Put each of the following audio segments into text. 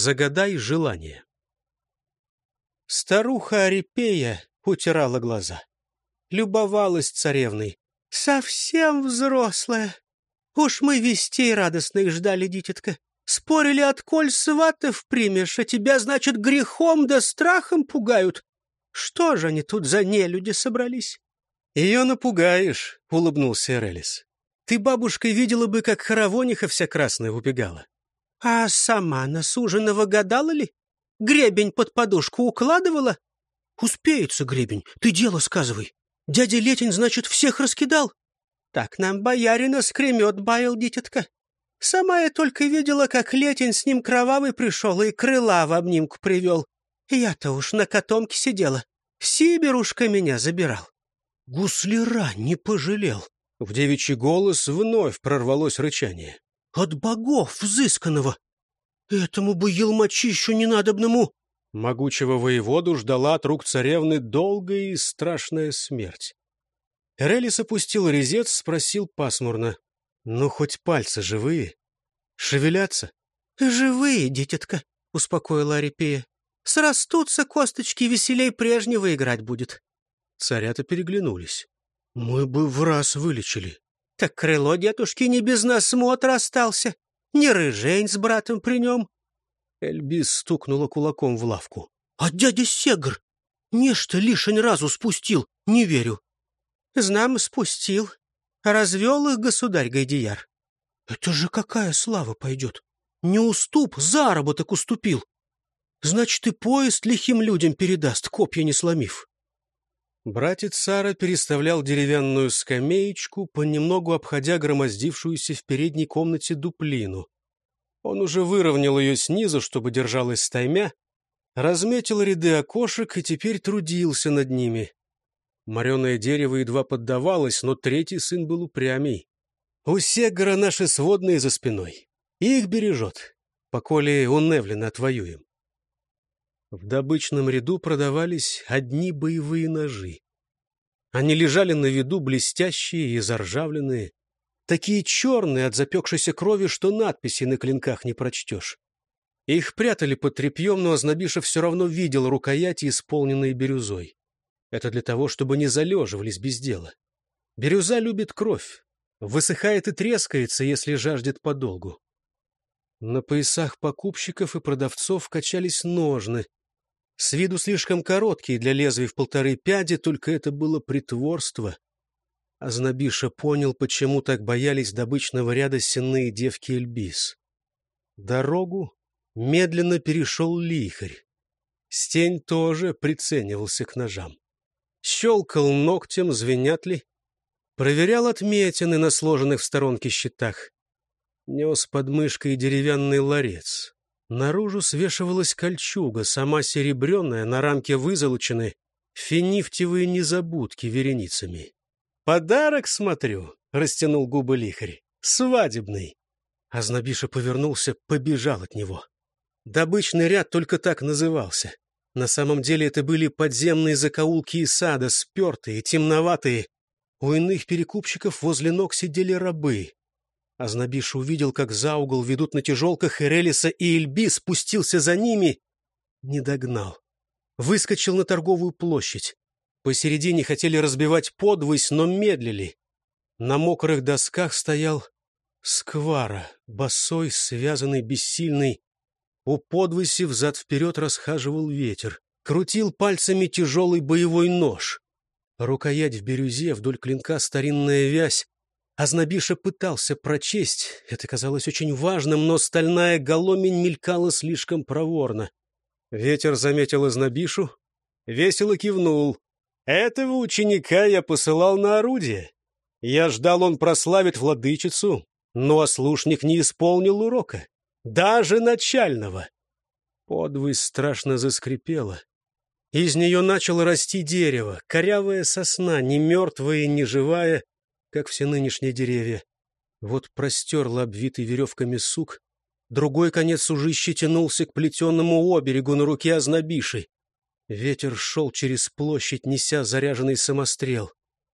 Загадай желание. Старуха Арипея утирала глаза. Любовалась царевной. «Совсем взрослая. Уж мы вестей радостных ждали, дитятка. Спорили, отколь сватов примешь, а тебя, значит, грехом да страхом пугают. Что же они тут за нелюди собрались?» «Ее напугаешь», — улыбнулся Эрелис. «Ты, бабушка, видела бы, как хоровониха вся красная убегала». «А сама на суженого гадала ли? Гребень под подушку укладывала?» «Успеется гребень, ты дело сказывай. Дядя Летень, значит, всех раскидал?» «Так нам боярина скремет баял, дитятка. Сама я только видела, как Летень с ним кровавый пришел и крыла в обнимку привел. Я-то уж на котомке сидела. Сибирушка меня забирал». «Гусляра не пожалел». В девичий голос вновь прорвалось рычание. «От богов взысканного! Этому бы елмочищу ненадобному!» Могучего воеводу ждала от рук царевны долгая и страшная смерть. Эрелис опустил резец, спросил пасмурно. «Ну, хоть пальцы живые? Шевелятся?» «Живые, дитятка», — успокоила Арипея. «Срастутся косточки, веселей прежнего играть будет». Царята переглянулись. «Мы бы в раз вылечили». «Так крыло дедушки не без насмотра остался. Не рыжень с братом при нем». Эльбис стукнула кулаком в лавку. «А дядя Сегр? Нечто лишень разу спустил, не верю». «Знам, спустил. Развел их государь Гайдияр». «Это же какая слава пойдет! Не уступ, заработок уступил. Значит, и поезд лихим людям передаст, копья не сломив». Братец Сара переставлял деревянную скамеечку, понемногу обходя громоздившуюся в передней комнате дуплину. Он уже выровнял ее снизу, чтобы держалась стаймя, разметил ряды окошек и теперь трудился над ними. Мореное дерево едва поддавалось, но третий сын был упрямей. У Сегора наши сводные за спиной. Их бережет, поколе у Невлина отвоюем. В добычном ряду продавались одни боевые ножи. Они лежали на виду, блестящие и заржавленные, такие черные от запекшейся крови, что надписи на клинках не прочтешь. Их прятали под тряпьем, но Ознобиша все равно видел рукояти, исполненные бирюзой. Это для того, чтобы не залеживались без дела. Бирюза любит кровь, высыхает и трескается, если жаждет подолгу. На поясах покупщиков и продавцов качались ножны. С виду слишком короткие для лезвий в 1,5 пяди, только это было притворство. Ознобиша понял, почему так боялись добычного ряда сенные девки Эльбис. Дорогу медленно перешел лихарь. Стень тоже приценивался к ножам. Щелкал ногтем, звенят ли. Проверял отметины на сложенных в сторонке щитах. Нес под мышкой деревянный ларец. Наружу свешивалась кольчуга, сама серебряная, на рамке вызолочены, финифтевые незабудки вереницами. «Подарок, смотрю», — растянул губы лихарь, — «свадебный». Ознобиша повернулся, побежал от него. Добычный ряд только так назывался. На самом деле это были подземные закоулки и сада, спертые, темноватые. У иных перекупщиков возле ног сидели рабы. Ознобиша увидел, как за угол ведут на тяжелках Эрелиса, и Эльбис спустился за ними. Не догнал. Выскочил на торговую площадь. Посередине хотели разбивать подвысь, но медлили. На мокрых досках стоял сквара, босой, связанный, бессильный. У подвыси взад-вперед расхаживал ветер. Крутил пальцами тяжелый боевой нож. Рукоять в бирюзе, вдоль клинка старинная вязь. Ознобиша пытался прочесть. Это казалось очень важным, но стальная голомень мелькала слишком проворно. Ветер заметил Ознобишу, весело кивнул. «Этого ученика я посылал на орудие. Я ждал, он прославит владычицу, но ослушник не исполнил урока. Даже начального». Подвысь страшно заскрипела. Из нее начало расти дерево, корявая сосна, не мертвая и не живая, как все нынешние деревья. Вот простерла обвитый веревками сук, другой конец сужища тянулся к плетенному оберегу на руке Ознобиши. Ветер шел через площадь, неся заряженный самострел.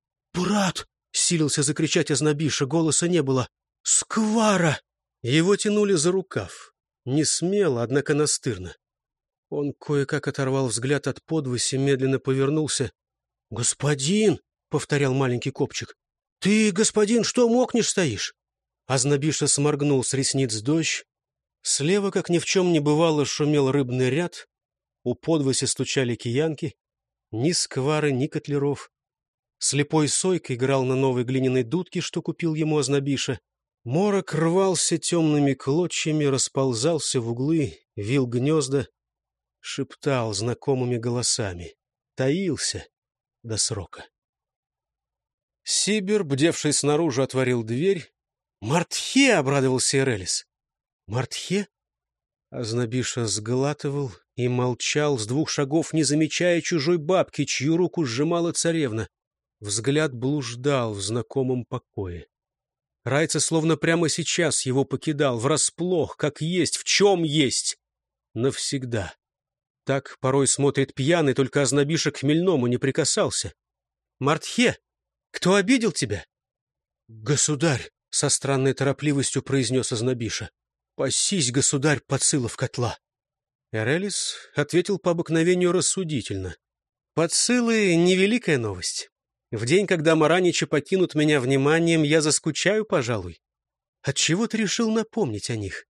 «Брат!» — силился закричать Ознобиша, голоса не было. «Сквара!» Его тянули за рукав. Не смело, однако настырно. Он кое-как оторвал взгляд от подвоси, медленно повернулся. «Господин!» — повторял маленький копчик. «Ты, господин, что мокнешь стоишь?» Азнабиша сморгнул с ресниц дождь. Слева, как ни в чем не бывало, шумел рыбный ряд. У подвоси стучали киянки. Ни сквары, ни котлеров. Слепой Сойк играл на новой глиняной дудке, что купил ему Азнабиша. Морок рвался темными клочьями, расползался в углы, вил гнезда, шептал знакомыми голосами. Таился до срока. Сибир, бдевший снаружи, отворил дверь. «Мартхе!» — обрадовался Эрелис. «Мартхе?» Азнабиша сглатывал и молчал с 2 шагов, не замечая чужой бабки, чью руку сжимала царевна. Взгляд блуждал в знакомом покое. Райца словно прямо сейчас его покидал, врасплох, как есть, в чем есть. Навсегда. Так порой смотрит пьяный, только Азнабиша к хмельному не прикасался. «Мартхе, кто обидел тебя?» «Государь!» — со странной торопливостью произнес Азнабиша. «Пасись, государь, Поцилов котла!» Эрелис ответил по обыкновению рассудительно. «Поцилы — невеликая новость. В день, когда мараничи покинут меня вниманием, я заскучаю, пожалуй. Отчего ты решил напомнить о них?»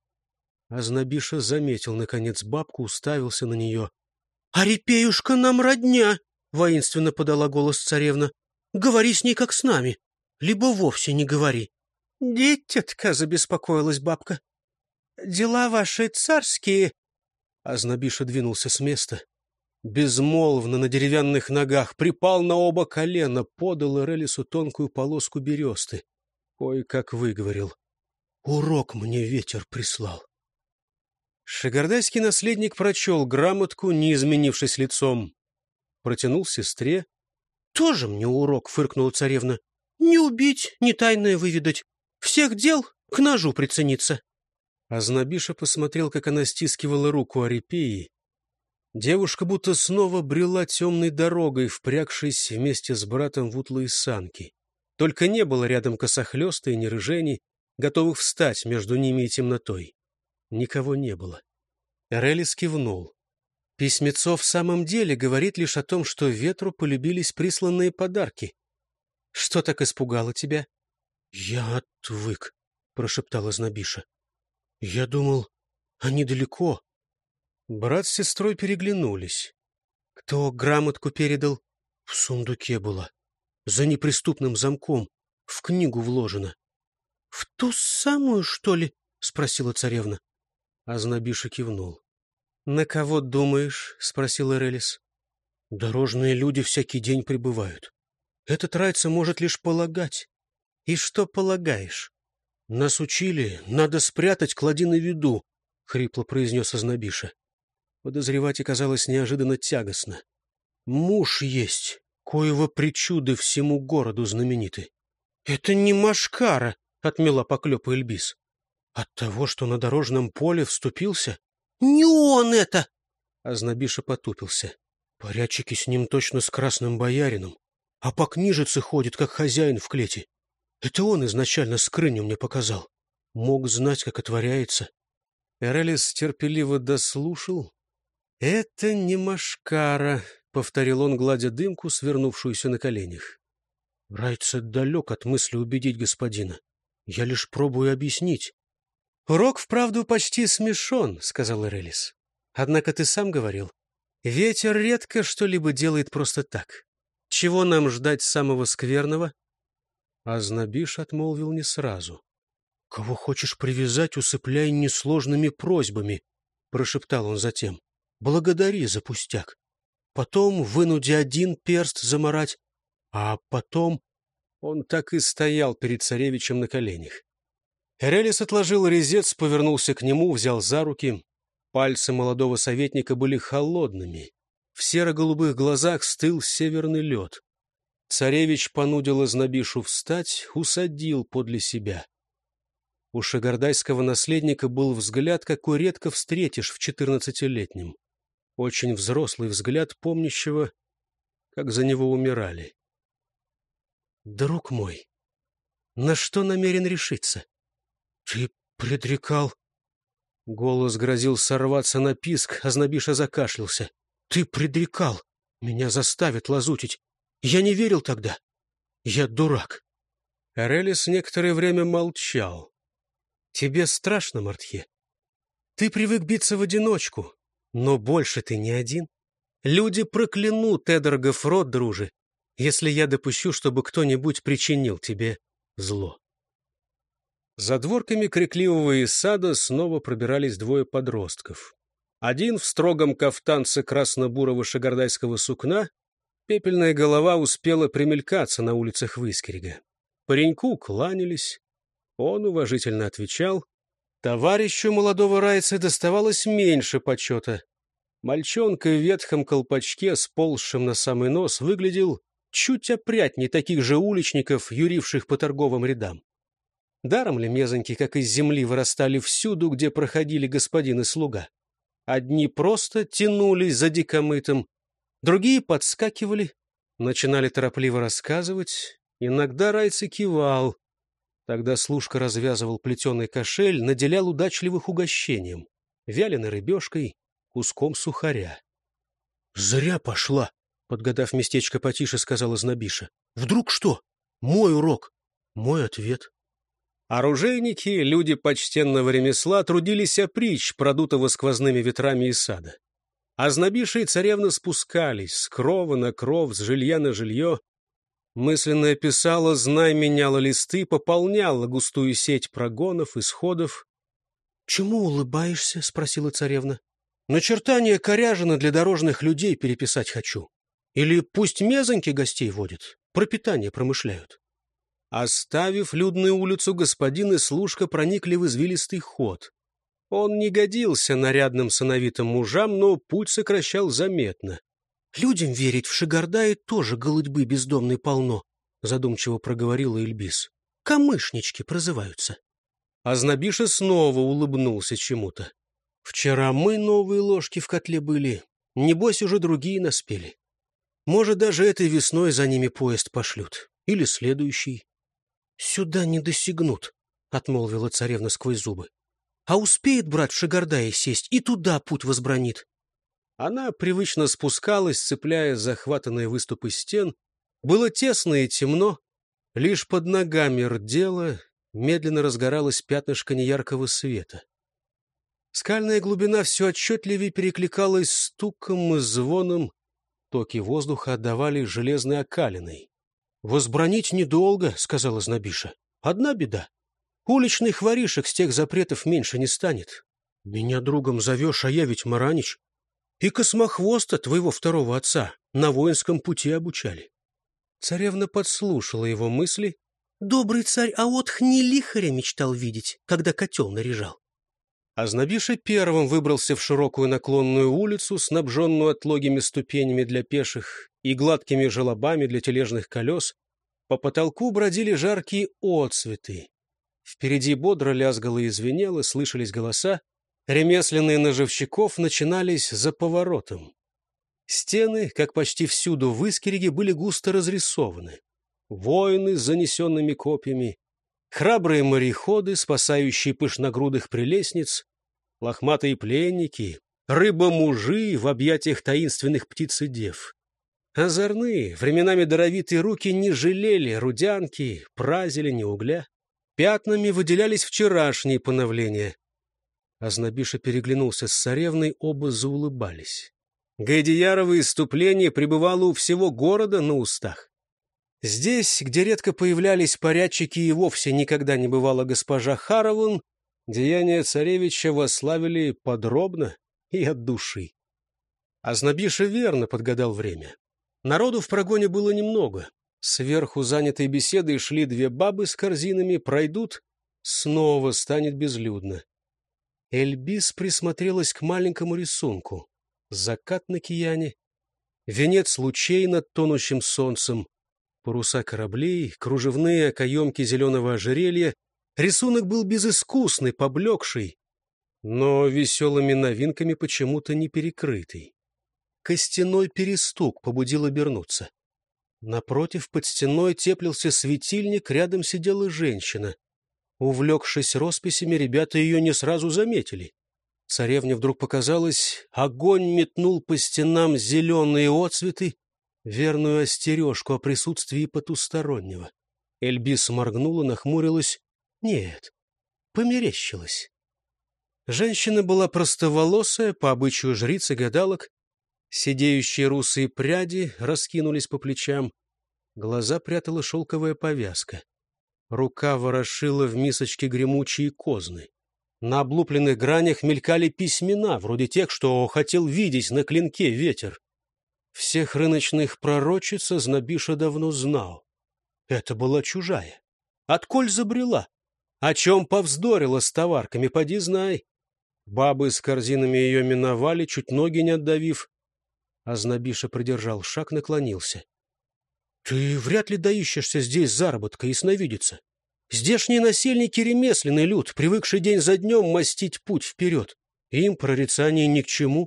Азнабиша заметил, наконец, бабку, уставился на нее. «Арипеюшка нам родня!» — воинственно подала голос царевна. «Говори с ней, как с нами, либо вовсе не говори». «Дитятка!» — забеспокоилась бабка. «Дела ваши царские...» Азнабиша двинулся с места. Безмолвно на деревянных ногах припал на оба колена, подал Эрелису тонкую полоску бересты. Кое-как выговорил. «Урок мне ветер прислал». Шагардайский наследник прочел грамотку, не изменившись лицом. Протянул сестре. «Тоже мне урок», — фыркнула царевна. «Не убить, не тайное выведать. Всех дел к ножу прицениться». Азнабиша посмотрел, как она стискивала руку Арипеи. Девушка будто снова брела темной дорогой, впрягшись вместе с братом в утлые санки. Только не было рядом косохлёста и нерыжений, готовых встать между ними и темнотой. Никого не было. Эрелис кивнул. Письмецо в самом деле говорит лишь о том, что ветру полюбились присланные подарки. Что так испугало тебя? — Я отвык, — прошептала Азнабиша. — Я думал, они далеко. Брат с сестрой переглянулись. Кто грамотку передал? В сундуке была. За неприступным замком. В книгу вложена. — В ту самую, что ли? — спросила царевна. Азнабиша кивнул. — На кого думаешь? — спросил Эрелис. — Дорожные люди всякий день прибывают. Этот Райца может лишь полагать. — И что полагаешь? — Нас учили, надо спрятать, клади на виду, — хрипло произнес Азнабиша. Подозревать оказалось неожиданно тягостно. Муж есть, коего причуды всему городу знамениты. — Это не Машкара, — отмела поклёпа Эльбис. — От того, что на дорожном поле вступился? — Не он это! Азнабиша потупился. Порядчики с ним точно с красным боярином, а по книжице ходит, как хозяин в клете. Это он изначально скрыню мне показал. Мог знать, как отворяется. Эрелис терпеливо дослушал. — Это не Машкара, — повторил он, гладя дымку, свернувшуюся на коленях. — Райца далек от мысли убедить господина. Я лишь пробую объяснить. — Урок, вправду, почти смешон, — сказал Эрелис. — Однако ты сам говорил, ветер редко что-либо делает просто так. Чего нам ждать самого скверного? Азнабиш отмолвил не сразу. — Кого хочешь привязать, усыпляй несложными просьбами, — прошептал он затем. — Благодари за пустяк. Потом вынуди один перст замарать, а потом... Он так и стоял перед царевичем на коленях. Эрелис отложил резец, повернулся к нему, взял за руки. Пальцы молодого советника были холодными. В серо-голубых глазах стыл северный лед. Царевич понудил Азнабишу встать, усадил подле себя. У шагардайского наследника был взгляд, какой редко встретишь в 14-летнем. Очень взрослый взгляд помнящего, как за него умирали. «Друг мой, на что намерен решиться?» — Ты предрекал Голос грозил сорваться на писк, а Знобиша закашлялся. «Ты предрекал! Меня заставят лазутить! Я не верил тогда! Я дурак!» Эрелис некоторое время молчал. «Тебе страшно, Мартхе? Ты привык биться в одиночку, но больше ты не один. Люди проклянут Эдергов род, друже, если я допущу, чтобы кто-нибудь причинил тебе зло». За дворками крикливого сада снова пробирались двое подростков. Один в строгом кафтанце красно-бурого шагардайского сукна, пепельная голова успела примелькаться на улицах Выскерега. Пареньку кланялись, он уважительно отвечал. Товарищу молодого райца доставалось меньше почета. Мальчонка в ветхом колпачке, сползшем на самый нос, выглядел чуть опрятней таких же уличников, юривших по торговым рядам. Даром ли мезоньки, как из земли, вырастали всюду, где проходили господин и слуга? Одни просто тянулись за дикомытом, другие подскакивали, начинали торопливо рассказывать. Иногда райц и кивал. Тогда служка развязывал плетеный кошель, наделял удачливых угощением, вяленой рыбешкой, куском сухаря. — Зря пошла, — подгадав местечко потише, сказала Знобиша. — Вдруг что? Мой урок, мой ответ. Оружейники, люди почтенного ремесла, трудились опричь, продутого сквозными ветрами из сада. А Знобиша и царевна спускались с крова на кров, с жилья на жилье. Мысленно писала, знай, меняла листы, пополняла густую сеть прогонов, исходов. — Чему улыбаешься? — спросила царевна. — Начертание коряжина для дорожных людей переписать хочу. Или пусть мезоньки гостей водят, пропитание промышляют. Оставив людную улицу, господин и служка проникли в извилистый ход. Он не годился нарядным сыновитым мужам, но путь сокращал заметно. — Людям верить в Шагардае тоже голытьбы бездомной полно, — задумчиво проговорила Эльбис. — Камышнички прозываются. А Знобиша снова улыбнулся чему-то. — Вчера мы новые ложки в котле были, небось уже другие наспели. Может, даже этой весной за ними поезд пошлют. Или следующий. — Сюда не досягнут, — отмолвила царевна сквозь зубы. — А успеет брат в Шагардае сесть, и туда путь возбранит. Она привычно спускалась, цепляя захватанные выступы стен. Было тесно и темно. Лишь под ногами рдело, медленно разгоралось пятнышко неяркого света. Скальная глубина все отчетливее перекликалась стуком и звоном. Токи воздуха отдавали железной окалиной. — Возбранить недолго, — сказала Знобиша. — Одна беда. Уличных воришек с тех запретов меньше не станет. Меня другом зовешь, а я ведь Маранич. И Космохвоста, твоего второго отца, на воинском пути обучали. Царевна подслушала его мысли. Добрый царь Аотх не лихаря мечтал видеть, когда котел наряжал. А Знобиша первым выбрался в широкую наклонную улицу, снабженную отлогими ступенями для пеших и гладкими желобами для тележных колес. По потолку бродили жаркие отцветы. Впереди бодро лязгало и звенело, слышались голоса. Ремесленные ножевщиков начинались за поворотом. Стены, как почти всюду в Искереге, были густо разрисованы. Воины с занесенными копьями, храбрые мореходы, спасающие пышногрудых прелестниц, лохматые пленники, рыба-мужи в объятиях таинственных птиц и дев. Озорные, временами даровитые руки не жалели рудянки, празелени, угля. Пятнами выделялись вчерашние поновления. А Знобиша переглянулся с царевной, оба заулыбались. Гайдиярово исступление пребывало у всего города на устах. Здесь, где редко появлялись порядчики и вовсе никогда не бывала госпожа Харовун, деяния царевича восславили подробно и от души. А Знобиша верно подгадал время. Народу в прогоне было немного. Сверху занятой беседой шли две бабы с корзинами, пройдут, снова станет безлюдно. Эльбис присмотрелась к маленькому рисунку. Закат на кияне, венец лучей над тонущим солнцем, паруса кораблей, кружевные окоемки зеленого ожерелья. Рисунок был безыскусный, поблекший, но веселыми новинками почему-то не перекрытый. Костяной перестук побудил обернуться. Напротив, под стеной теплился светильник, рядом сидела женщина. Увлекшись росписями, ребята ее не сразу заметили. Царевне вдруг показалось, огонь метнул по стенам зеленые отцветы, верную остережку о присутствии потустороннего. Эльбис моргнула, нахмурилась. Нет, померещилась. Женщина была простоволосая, по обычаю жриц и гадалок. Сидеющие русые пряди раскинулись по плечам. Глаза прятала шелковая повязка. Рука ворошила в мисочке гремучие козны. На облупленных гранях мелькали письмена, вроде тех, что хотел видеть на клинке ветер. Всех рыночных пророчиц Азнабиша давно знал. Это была чужая. Отколь забрела? О чем повздорила с товарками, поди знай. Бабы с корзинами ее миновали, чуть ноги не отдавив. Азнабиша придержал шаг, наклонился. — Ты вряд ли доищешься здесь заработка, ясновидица. Здешние насельники — ремесленный люд, привыкший день за днем мастить путь вперед. Им прорицание ни к чему.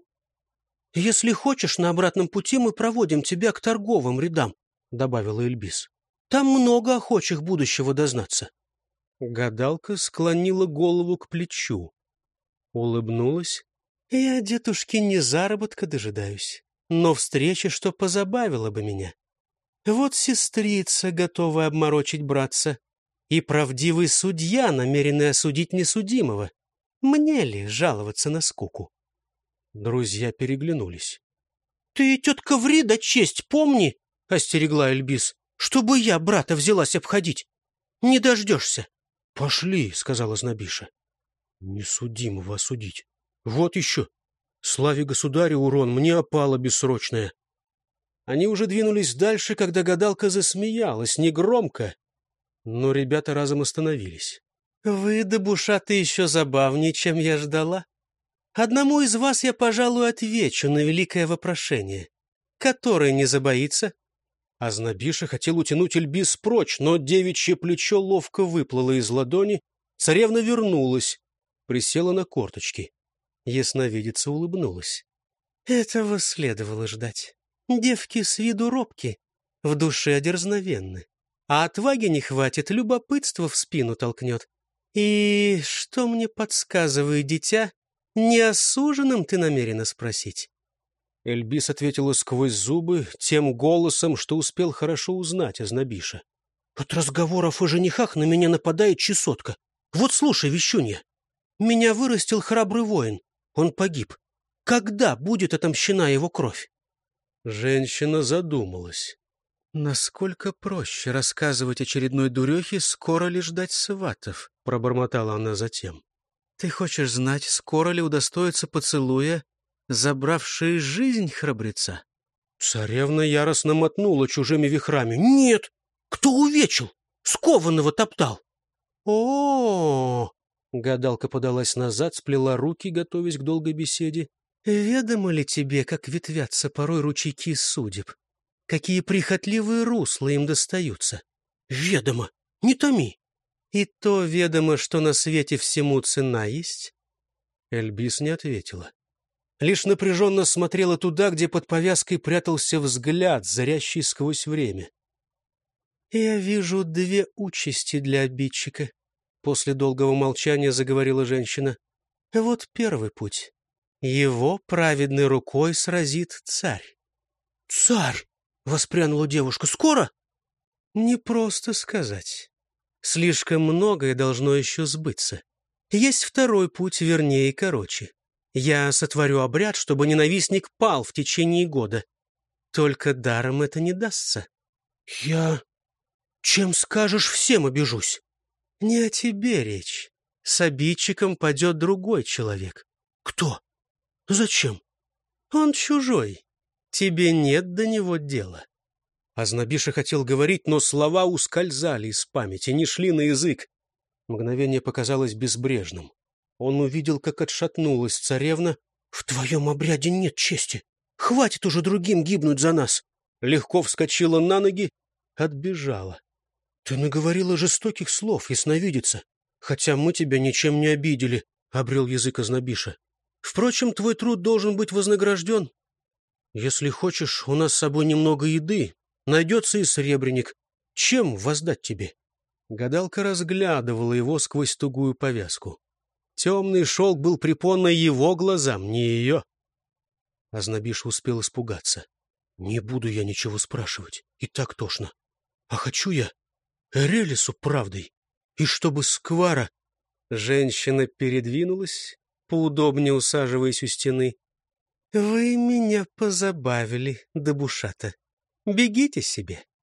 — Если хочешь, на обратном пути мы проводим тебя к торговым рядам, — добавила Эльбис. — Там много охочих будущего дознаться. Гадалка склонила голову к плечу. Улыбнулась. — Я, дедушки, не заработка дожидаюсь, но встречи, что позабавила бы меня. Вот сестрица, готовая обморочить братца, и правдивый судья, намеренный осудить несудимого. Мне ли жаловаться на скуку? Друзья переглянулись. — Ты, тетка, ври да честь помни, — остерегла Эльбис, — чтобы я брата взялась обходить. Не дождешься. — Пошли, — сказала Знобиша. — Несудимого осудить. Вот еще. Славе государю урон, мне опала бессрочная. Они уже двинулись дальше, когда гадалка засмеялась, негромко, но ребята разом остановились. — Вы, дебушаты, еще забавнее, чем я ждала. Одному из вас я, пожалуй, отвечу на великое вопрошение. Который не забоится? Азнабиша хотел утянуть Эльбис прочь, но девичье плечо ловко выплыло из ладони. Царевна вернулась, присела на корточки. Ясновидица улыбнулась. Этого следовало ждать. Девки с виду робки, в душе дерзновенны. А отваги не хватит, любопытство в спину толкнет. И что мне подсказывает дитя, не осуженным ты намерена спросить? Эльбис ответила сквозь зубы тем голосом, что успел хорошо узнать Азнабиша. — От разговоров о женихах на меня нападает чесотка. Вот слушай, вещунья. Меня вырастил храбрый воин. Он погиб. Когда будет отомщена его кровь? Женщина задумалась. «Насколько проще рассказывать очередной дурехе, скоро ли ждать сватов?» — пробормотала она затем. «Ты хочешь знать, скоро ли удостоится поцелуя, забравшая жизнь храбреца?» Царевна яростно мотнула чужими вихрами. «Нет! Кто увечил? Скованного топтал!» О, гадалка подалась назад, сплела руки, готовясь к долгой беседе. «Ведомо ли тебе, как ветвятся порой ручейки судеб? Какие прихотливые русла им достаются?» «Ведомо! Не томи!» «И то ведомо, что на свете всему цена есть?» Эльбис не ответила. Лишь напряженно смотрела туда, где под повязкой прятался взгляд, зарящий сквозь время. «Я вижу две участи для обидчика», — после долгого молчания заговорила женщина. «Вот первый путь. Его праведной рукой сразит царь». «Царь!» — воспрянула девушка. «Скоро?» «Не просто сказать. Слишком многое должно еще сбыться. Есть второй путь, вернее, короче. Я сотворю обряд, чтобы ненавистник пал в течение года. Только даром это не дастся». «Я... чем скажешь, всем обижусь». «Не о тебе речь. С обидчиком падет другой человек». «Кто? Зачем?» «Он чужой. Тебе нет до него дела». Азнабиша хотел говорить, но слова ускользали из памяти, не шли на язык. Мгновение показалось безбрежным. Он увидел, как отшатнулась царевна. «В твоем обряде нет чести. Хватит уже другим гибнуть за нас». Легко вскочила на ноги, отбежала. «Ты наговорила жестоких слов, ясновидица, хотя мы тебя ничем не обидели», — обрел язык Азнабиша. «Впрочем, твой труд должен быть вознагражден. Если хочешь, у нас с собой немного еды, найдется и сребреник. Чем воздать тебе?» Гадалка разглядывала его сквозь тугую повязку. Темный шелк был препонной его глазам, не ее. Азнабиша успел испугаться. Не буду я ничего спрашивать, и так тошно. А хочу я Эрелису правдой, и чтобы сквара... Женщина передвинулась, поудобнее усаживаясь у стены. — Вы меня позабавили, Дебушата. Бегите себе.